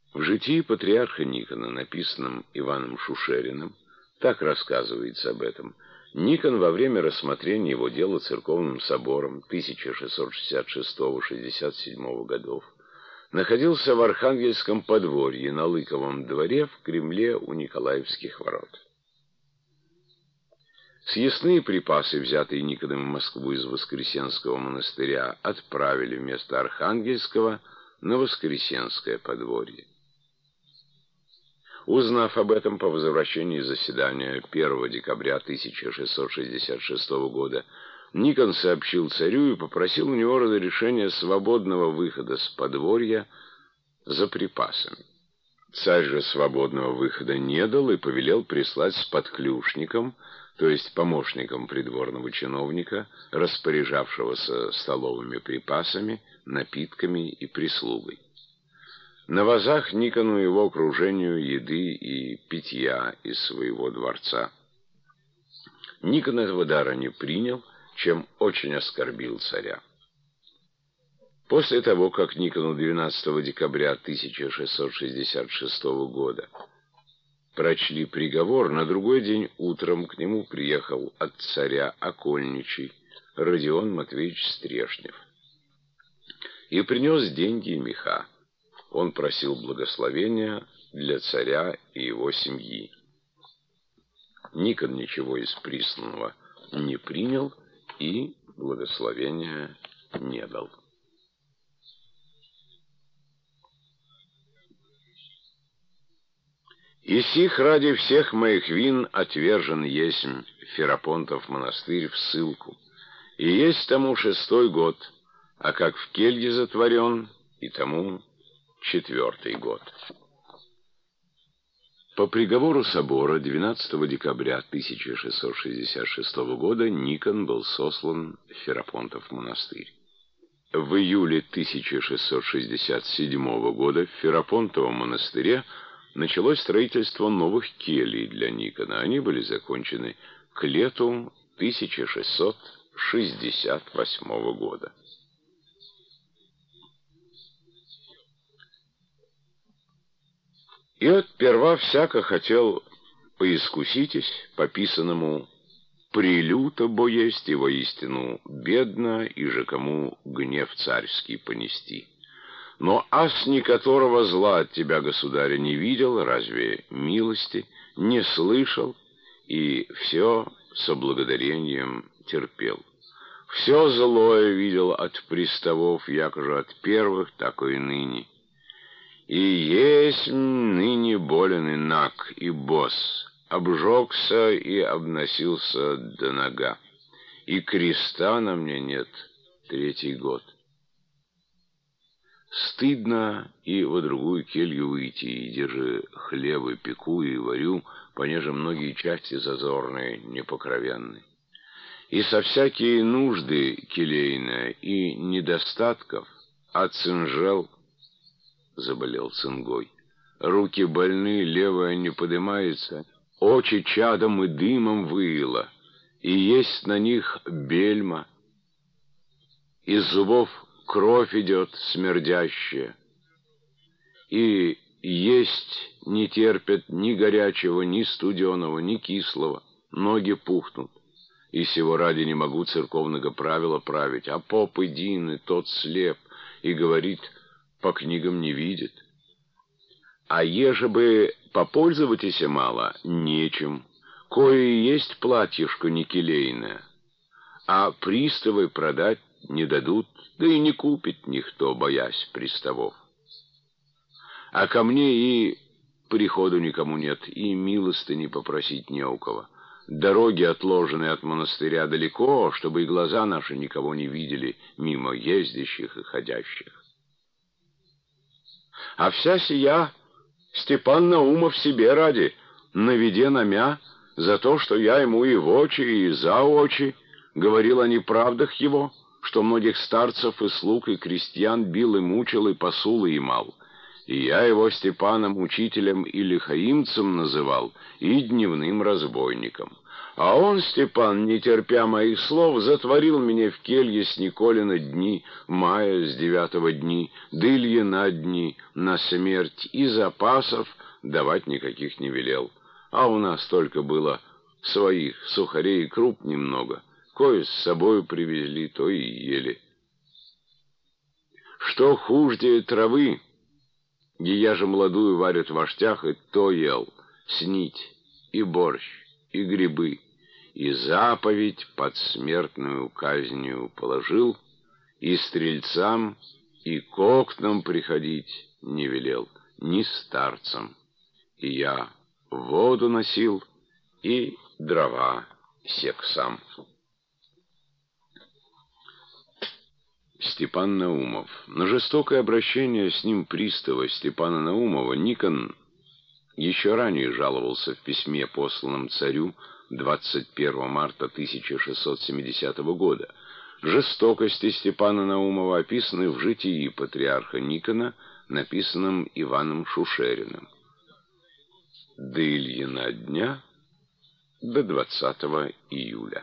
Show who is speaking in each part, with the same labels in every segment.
Speaker 1: В житии патриарха Никона, написанном Иваном Шушериным, так рассказывается об этом. Никон во время рассмотрения его дела церковным собором 1666-67 годов находился в Архангельском подворье на Лыковом дворе в Кремле у Николаевских ворот. Съестные припасы, взятые Никоном в Москву из Воскресенского монастыря, отправили вместо Архангельского на Воскресенское подворье. Узнав об этом по возвращении заседания 1 декабря 1666 года, Никон сообщил царю и попросил у него разрешения свободного выхода с подворья за припасами. Царь же свободного выхода не дал и повелел прислать с подклюшником, то есть помощником придворного чиновника, распоряжавшегося столовыми припасами, напитками и прислугой. На вазах Никону и его окружению еды и питья из своего дворца. Никон этого дара не принял, чем очень оскорбил царя. После того, как Никону 12 декабря 1666 года прочли приговор, на другой день утром к нему приехал от царя окольничий Родион Матвеевич Стрешнев и принес деньги и меха. Он просил благословения для царя и его семьи. Никон ничего из присланного не принял и благословения не дал. «И сих ради всех моих вин отвержен есмь Ферапонтов монастырь в ссылку, и есть тому 6-й год, а как в келье затворен, и тому 4-й год». По приговору собора 12 декабря 1666 года Никон был сослан в Ферапонтов монастырь. В июле 1667 года в Ферапонтовом монастыре началось строительство новых келий для Никона. Они были закончены к лету 1668 года. И от перва всяко хотел поискуситесь по писанному «Прилюто бо есть и воистину бедно, и же кому гнев царский понести». Но ас никоторого зла от тебя, государя, не видел, разве милости, не слышал, и все со благодарением терпел. Все злое видел от приставов, якоже от первых, так и ныне. И есть ныне болен и наг, и босс, обжегся и обносился до нога, и креста на мне нет 3-й год. Стыдно и во другую келью выйти, и держи хлебы пеку и варю, понеже многие части зазорные, непокровенны. И со всякие нужды келейные и недостатков оцинжел, заболел цингой. Руки больны, левая не подымается, очи чадом и дымом выило, и есть на них бельма, из зубов кровь идет смердящая, и есть не терпят ни горячего, ни студеного, ни кислого, ноги пухнут, и сего ради не могу церковного правила править, а поп един, и тот слеп, и говорит, по книгам не видит. А еже бы попользоватися мало, нечем, кое есть платьишко никелейное, а приставы продать не дадут, да и не купит никто, боясь приставов. А ко мне и приходу никому нет, и милостыни попросить не у кого. Дороги отложены от монастыря далеко, чтобы и глаза наши никого не видели, мимо ездящих и ходящих. А вся сия Степан Наумов себе ради, наведе намя, за то, что я ему и в очи, и за очи говорил о неправдах его, что многих старцев и слуг и крестьян бил и мучил, и посулы имал. И я его Степаном учителем и лихаимцем называл, и дневным разбойником. А он, Степан, не терпя моих слов, затворил меня в келье с Николина дни, мая с 9 дни, Дыльина дни, на смерть, и запасов давать никаких не велел. А у нас только было своих сухарей и круп немного, кое с собою привезли, то и ели. Что хуже травы, я же молодую варят в аштях, и то ел, снить, и борщ, и грибы, и заповедь под смертную казнью положил, и стрельцам, и к окнам приходить не велел, ни старцам. И я воду носил, и дрова сек сам. Степан Наумов. На жестокое обращение с ним пристава Степана Наумова Никон еще ранее жаловался в письме, посланном царю 21 марта 1670 года. Жестокости Степана Наумова описаны в житии патриарха Никона, написанном Иваном Шушериным. Дыльина дня до 20 июля.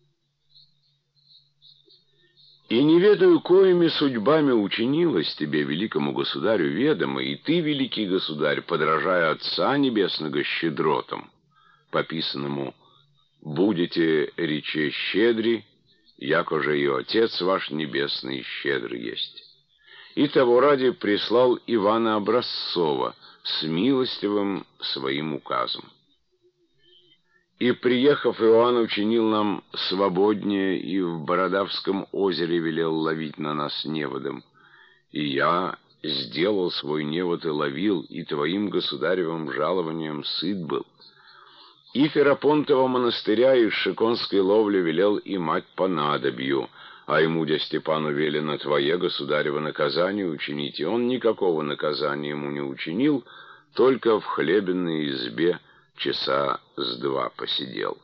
Speaker 1: И не ведаю, коими судьбами учинилось тебе, великому государю, ведомо, и ты, великий государь, подражая Отца Небесного щедротам, пописанному «Будете рече щедри, яко же и Отец ваш Небесный щедрый есть». И того ради прислал Ивана Образцова с милостивым своим указом. И, приехав, Иоанн учинил нам свободнее, и в Бородавском озере велел ловить на нас неводом. И я сделал свой невод и ловил, и твоим государевым жалованием сыт был. И Ферапонтова монастыря из шиконской ловли велел имать по надобью, а ему, де Степану, велено твое государево наказание учинить, и он никакого наказания ему не учинил, только в хлебенной избе часа с 2 посидел.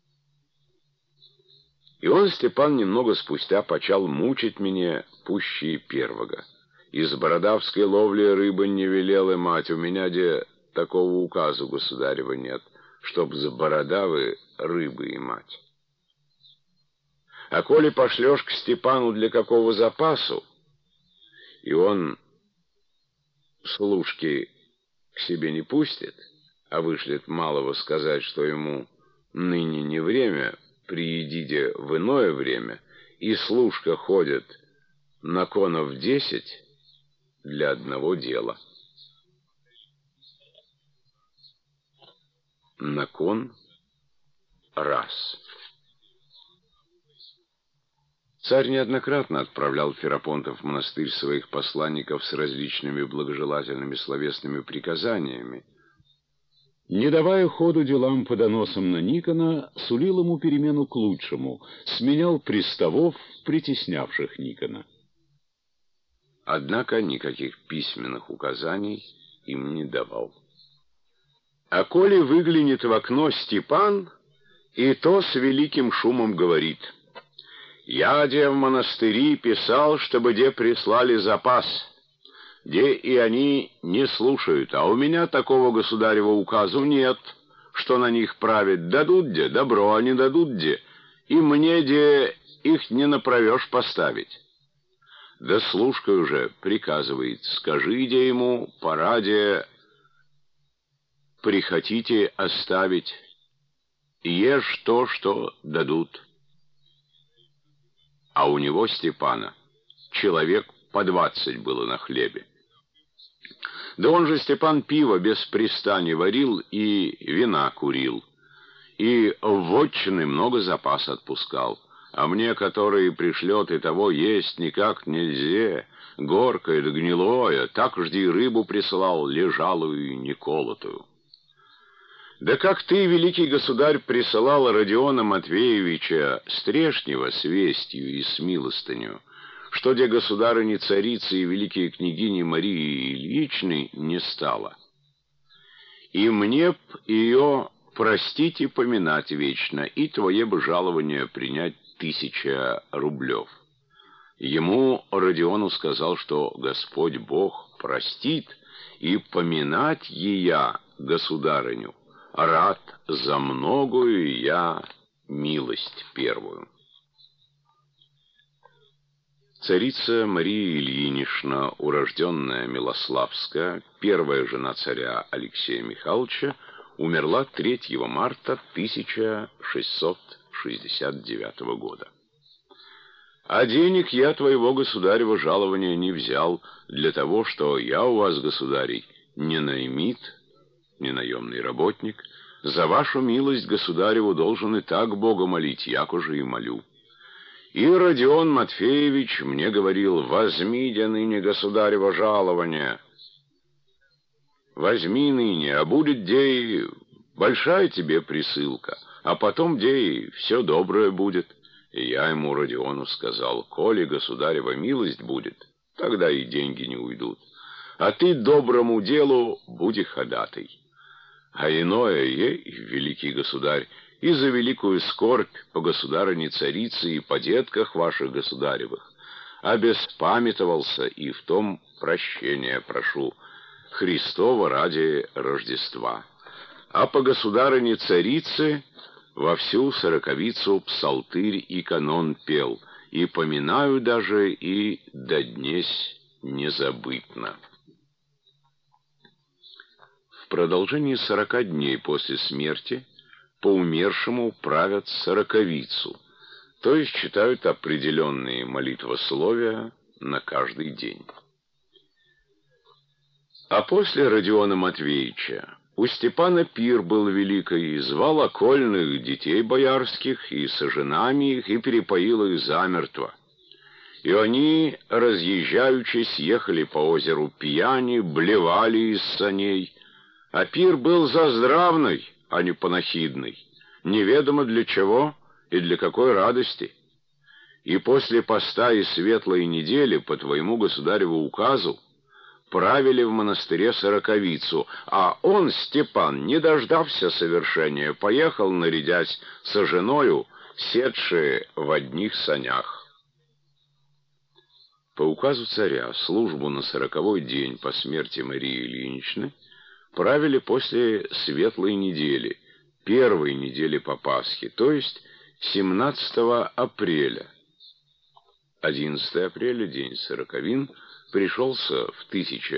Speaker 1: И он, Степан, немного спустя почал мучить меня пуще первого. Из бородавской ловли рыбы не велел имать, у меня де такого указу государева нет, чтоб с бородавы рыбы имать. А коли пошлешь к Степану для какого запасу, и он служки к себе не пустит, а вышлет малого сказать, что ему ныне не время, приедите в иное время, и служка ходит на конов 10 для одного дела. На кон раз. Царь неоднократно отправлял в Ферапонтов монастырь своих посланников с различными благожелательными словесными приказаниями. Не давая ходу делам по доносам на Никона, сулил ему перемену к лучшему, сменял приставов, притеснявших Никона. Однако никаких письменных указаний им не давал. А коли выглянет в окно Степан, и то с великим шумом говорит: «Я, де в монастыри, писал, чтобы де прислали запас». Где и они не слушают, а у меня такого государева указу нет, что на них править. Дадут где добро, а не дадут где, и мне где их не направешь поставить. Да служка уже приказывает, скажи где ему, пора где прихотите оставить, ешь то, что дадут. А у него, Степана, человек по 20 было на хлебе. Да он же, Степан, пиво без пристани варил и вина курил, и в вотчины много запас отпускал, а мне, который пришлет, и того есть никак нельзя, горкое да гнилое, так жди и рыбу присылал, лежалую и неколотую. Да как ты, великий государь, присылал Родиона Матвеевича Стрешнего с вестью и с милостыню, что где государыни царицы и великие княгини Марии Ильичны не стало. И мне б ее простить и поминать вечно, и твое бы жалование принять 1000 рублев. Ему, Родиону, сказал, что Господь Бог простит, и поминать ея, государыню, рад за многою я милость первую. Царица Мария Ильинична, урожденная Милославская, первая жена царя Алексея Михайловича, умерла 3 марта 1669 года. «А денег я твоего государева жалования не взял для того, что я у вас, государей, не наймит, не наемный работник. За вашу милость государеву должен и так Бога молить, яко же и молю. И Родион Матфеевич мне говорил: возьми-де ныне государево жалование. Возьми ныне, а будет де большая тебе присылка, а потом де все доброе будет». И я ему, Родиону, сказал: коли государева милость будет, тогда и деньги не уйдут. А ты доброму делу буди ходатай. А иное, великий государь, и за великую скорбь по государыне-царице и по детках ваших государевых обеспамятовался, и в том прощения прошу, Христова ради Рождества. А по государыне-царице во всю сороковицу псалтырь и канон пел, и поминаю даже, и до днесь незабытно. В продолжении 40 дней после смерти по умершему правят сороковицу, то есть читают определенные молитвословия на каждый день. А после Родиона Матвеевича у Степана пир был великий, и звал окольных детей боярских, и со женами их, и перепоил их замертво. И они, разъезжаючись, ехали по озеру пьяни, блевали из саней, а пир был заздравный, а не панахидный, неведомо для чего и для какой радости. И после поста и светлой недели, по твоему государеву указу, правили в монастыре сороковицу, а он, Степан, не дождався совершения, поехал, нарядясь со женою, седшие в одних санях. По указу царя службу на 40-й день по смерти Марии Ильиничны правили после светлой недели, первой недели по Пасхе, то есть 17 апреля. 11 апреля, день сороковин, пришелся в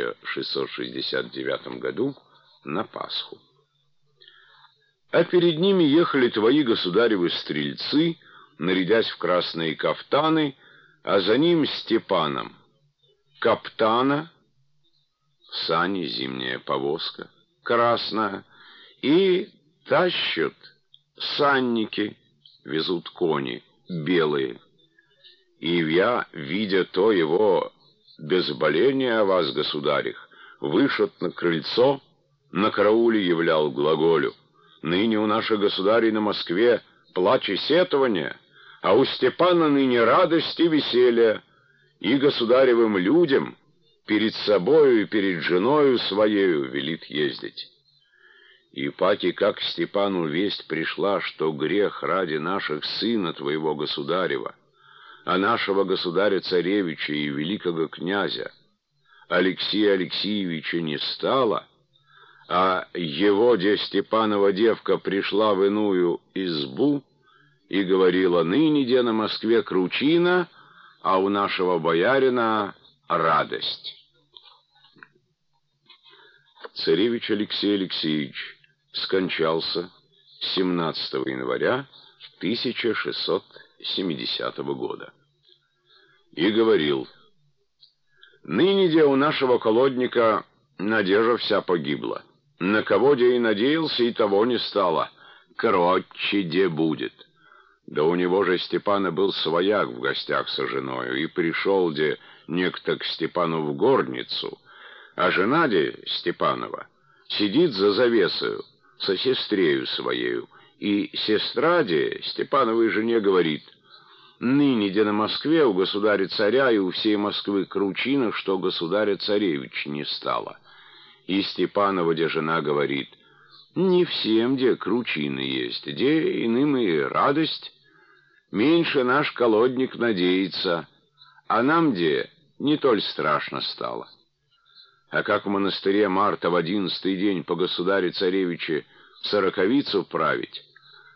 Speaker 1: 1669 году на Пасху. А перед ними ехали твои государевы стрельцы, нарядясь в красные кафтаны, а за ним Степаном каптана, сани, зимняя повозка, красная, и тащат санники, везут кони, белые. И я, видя то его безболение о вас, государях, вышед на крыльцо, на карауле являл глаголю: ныне у наших государей на Москве плач и сетование, а у Степана ныне радость и веселье, и государевым людям перед собою и перед женою своею велит ездить. И паки, как Степану весть пришла, что грех ради наших сына твоего государева, а нашего государя-царевича и великого князя Алексея Алексеевича не стало, а его, де Степанова девка, пришла в иную избу и говорила: ныне, де на Москве кручина, а у нашего боярина радость. Царевич Алексей Алексеевич скончался 17 января 1670 года. И говорил: ныне де у нашего колодника надежда вся погибла, на кого де и надеялся, и того не стало, короче де будет. Да у него же Степана был свояк в гостях со женою, и пришел де некто к Степану в горницу, а жена де Степанова сидит за завесою со сестрею своею, и сестра де Степановой жене говорит: ныне де на Москве у государя-царя и у всей Москвы кручина, что государя-царевич не стало. И Степанова де жена говорит: не всем де кручины есть, де иным и радость. Меньше наш колодник надеется, а нам де не толь страшно стало. А как в монастыре Марта в 11-й день по государе-царевиче сороковицу править,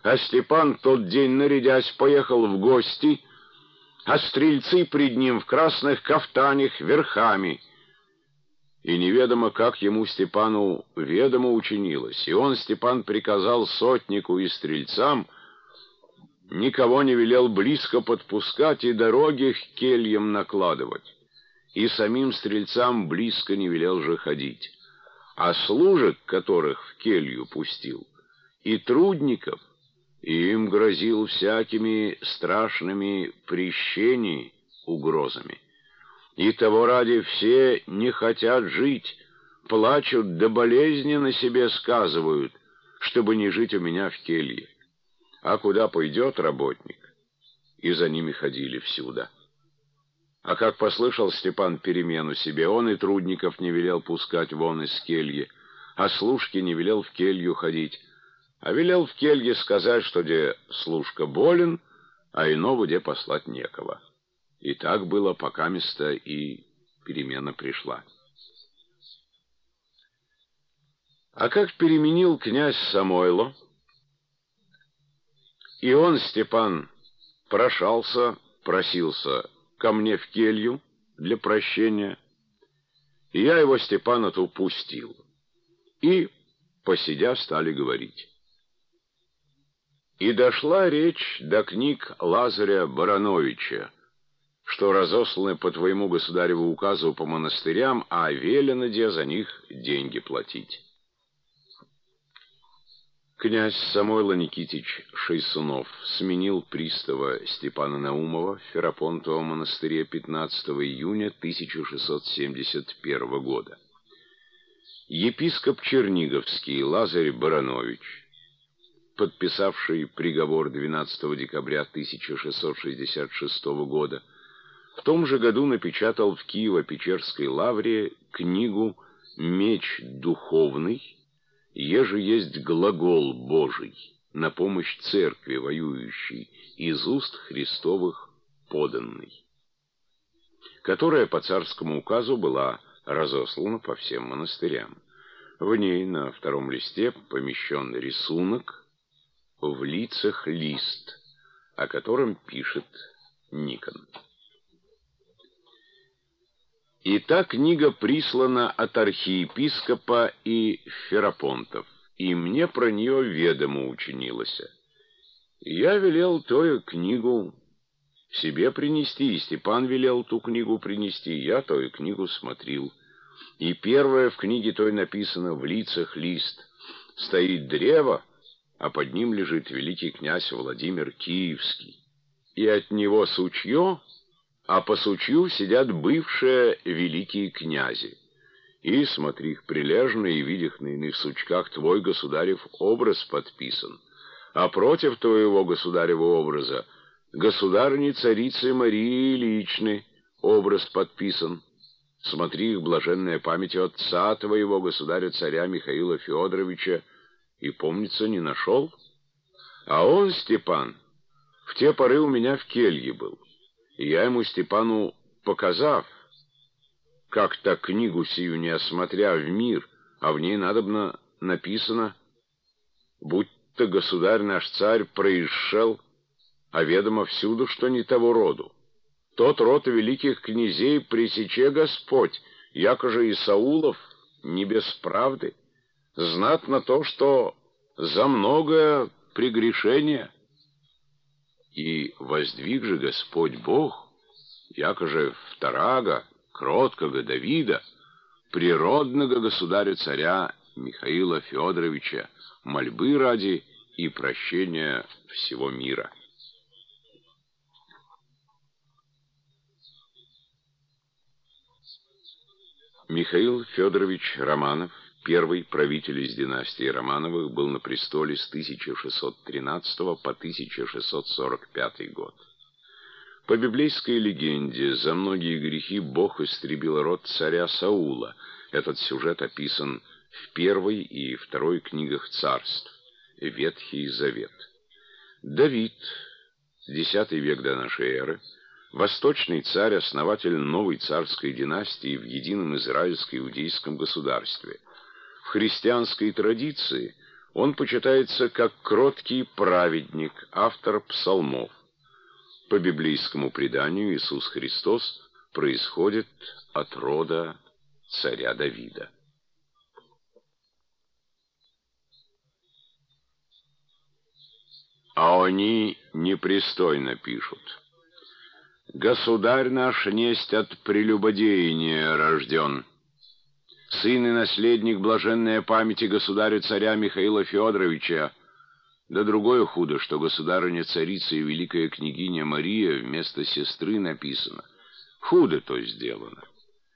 Speaker 1: а Степан в тот день, нарядясь, поехал в гости, а стрельцы пред ним в красных кафтанях верхами. И неведомо, как ему, Степану, ведомо учинилось, и он, Степан, приказал сотнику и стрельцам, никого не велел близко подпускать и дороги к кельям накладывать, и самим стрельцам близко не велел же ходить, а служек, которых в келью пустил, и трудников, и им грозил всякими страшными прещениями, угрозами. И того ради все не хотят жить, плачут, да болезни на себе сказывают, чтобы не жить у меня в келье. А куда пойдет работник? И за ними ходили всюду. А как послышал Степан перемену себе, он и трудников не велел пускать вон из кельи, а служки не велел в келью ходить, а велел в келье сказать, что где служка болен, а иного где послать некого. И так было, покаместа и перемена пришла. А как переменил князь Самойло, и он, Степан, просился ко мне в келью для прощения, и я его, Степана, то пустил. И, посидя, стали говорить. И дошла речь до книг Лазаря Барановича, что разосланы по твоему государеву указу по монастырям, а велено де за них деньги платить. Князь Самойло Никитич Шейсунов сменил пристава Степана Наумова в Ферапонтовом монастыре 15 июня 1671 года. Епископ Черниговский Лазарь Баранович, подписавший приговор 12 декабря 1666 года, в том же году напечатал в Киево-Печерской лавре книгу «Меч духовный, еже есть глагол Божий на помощь церкви воюющей из уст Христовых поданный», которая по царскому указу была разослана по всем монастырям. В ней на втором листе помещен рисунок, в лицах лист, о котором пишет Никон. И та книга прислана от архиепископа и Ферапонтов, и мне про нее ведомо учинилось. Я велел тою книгу себе принести, и Степан велел ту книгу принести, я тою книгу смотрел. И первое в книге той написано в лицах лист. Стоит древо, а под ним лежит великий князь Владимир Киевский. И от него сучье, а по сучью сидят бывшие великие князи. И, смотри их прилежно, и видях на иных сучках твой государев образ подписан. А против твоего государева образа государыни царицы Марии Ильичны образ подписан. Смотри их блаженная память отца твоего государя-царя Михаила Федоровича, и, помнится, не нашел. А он, Степан, в те поры у меня в келье был. И я ему, Степану, показав, как-то книгу сию не осмотря в мир, а в ней надобно написано, будто государь наш царь происшел, а ведомо всюду, что не того роду. Тот род великих князей пресече Господь, якоже и Саулов не без правды. Знатно то, что за многое прегрешение. И воздвиг же Господь Бог, якоже вторага, кроткого Давида, природного государя-царя Михаила Федоровича, мольбы ради и прощения всего мира. Михаил Федорович Романов, первый правитель из династии Романовых, был на престоле с 1613 по 1645 год. По библейской легенде, за многие грехи Бог истребил род царя Саула. Этот сюжет описан в первой и второй книгах царств, Ветхий Завет. Давид, X век до нашей эры, восточный царь, основатель новой царской династии в едином израильско-иудейском государстве. В христианской традиции Он почитается как кроткий праведник, автор псалмов. По библейскому преданию Иисус Христос происходит от рода царя Давида. А они непристойно пишут: «Государь наш несть от прелюбодеяния рожден. Сын и наследник блаженная памяти государя-царя Михаила Федоровича». Да другое худо, что государыня-царица и великая княгиня Мария вместо сестры написано. Худо то сделано.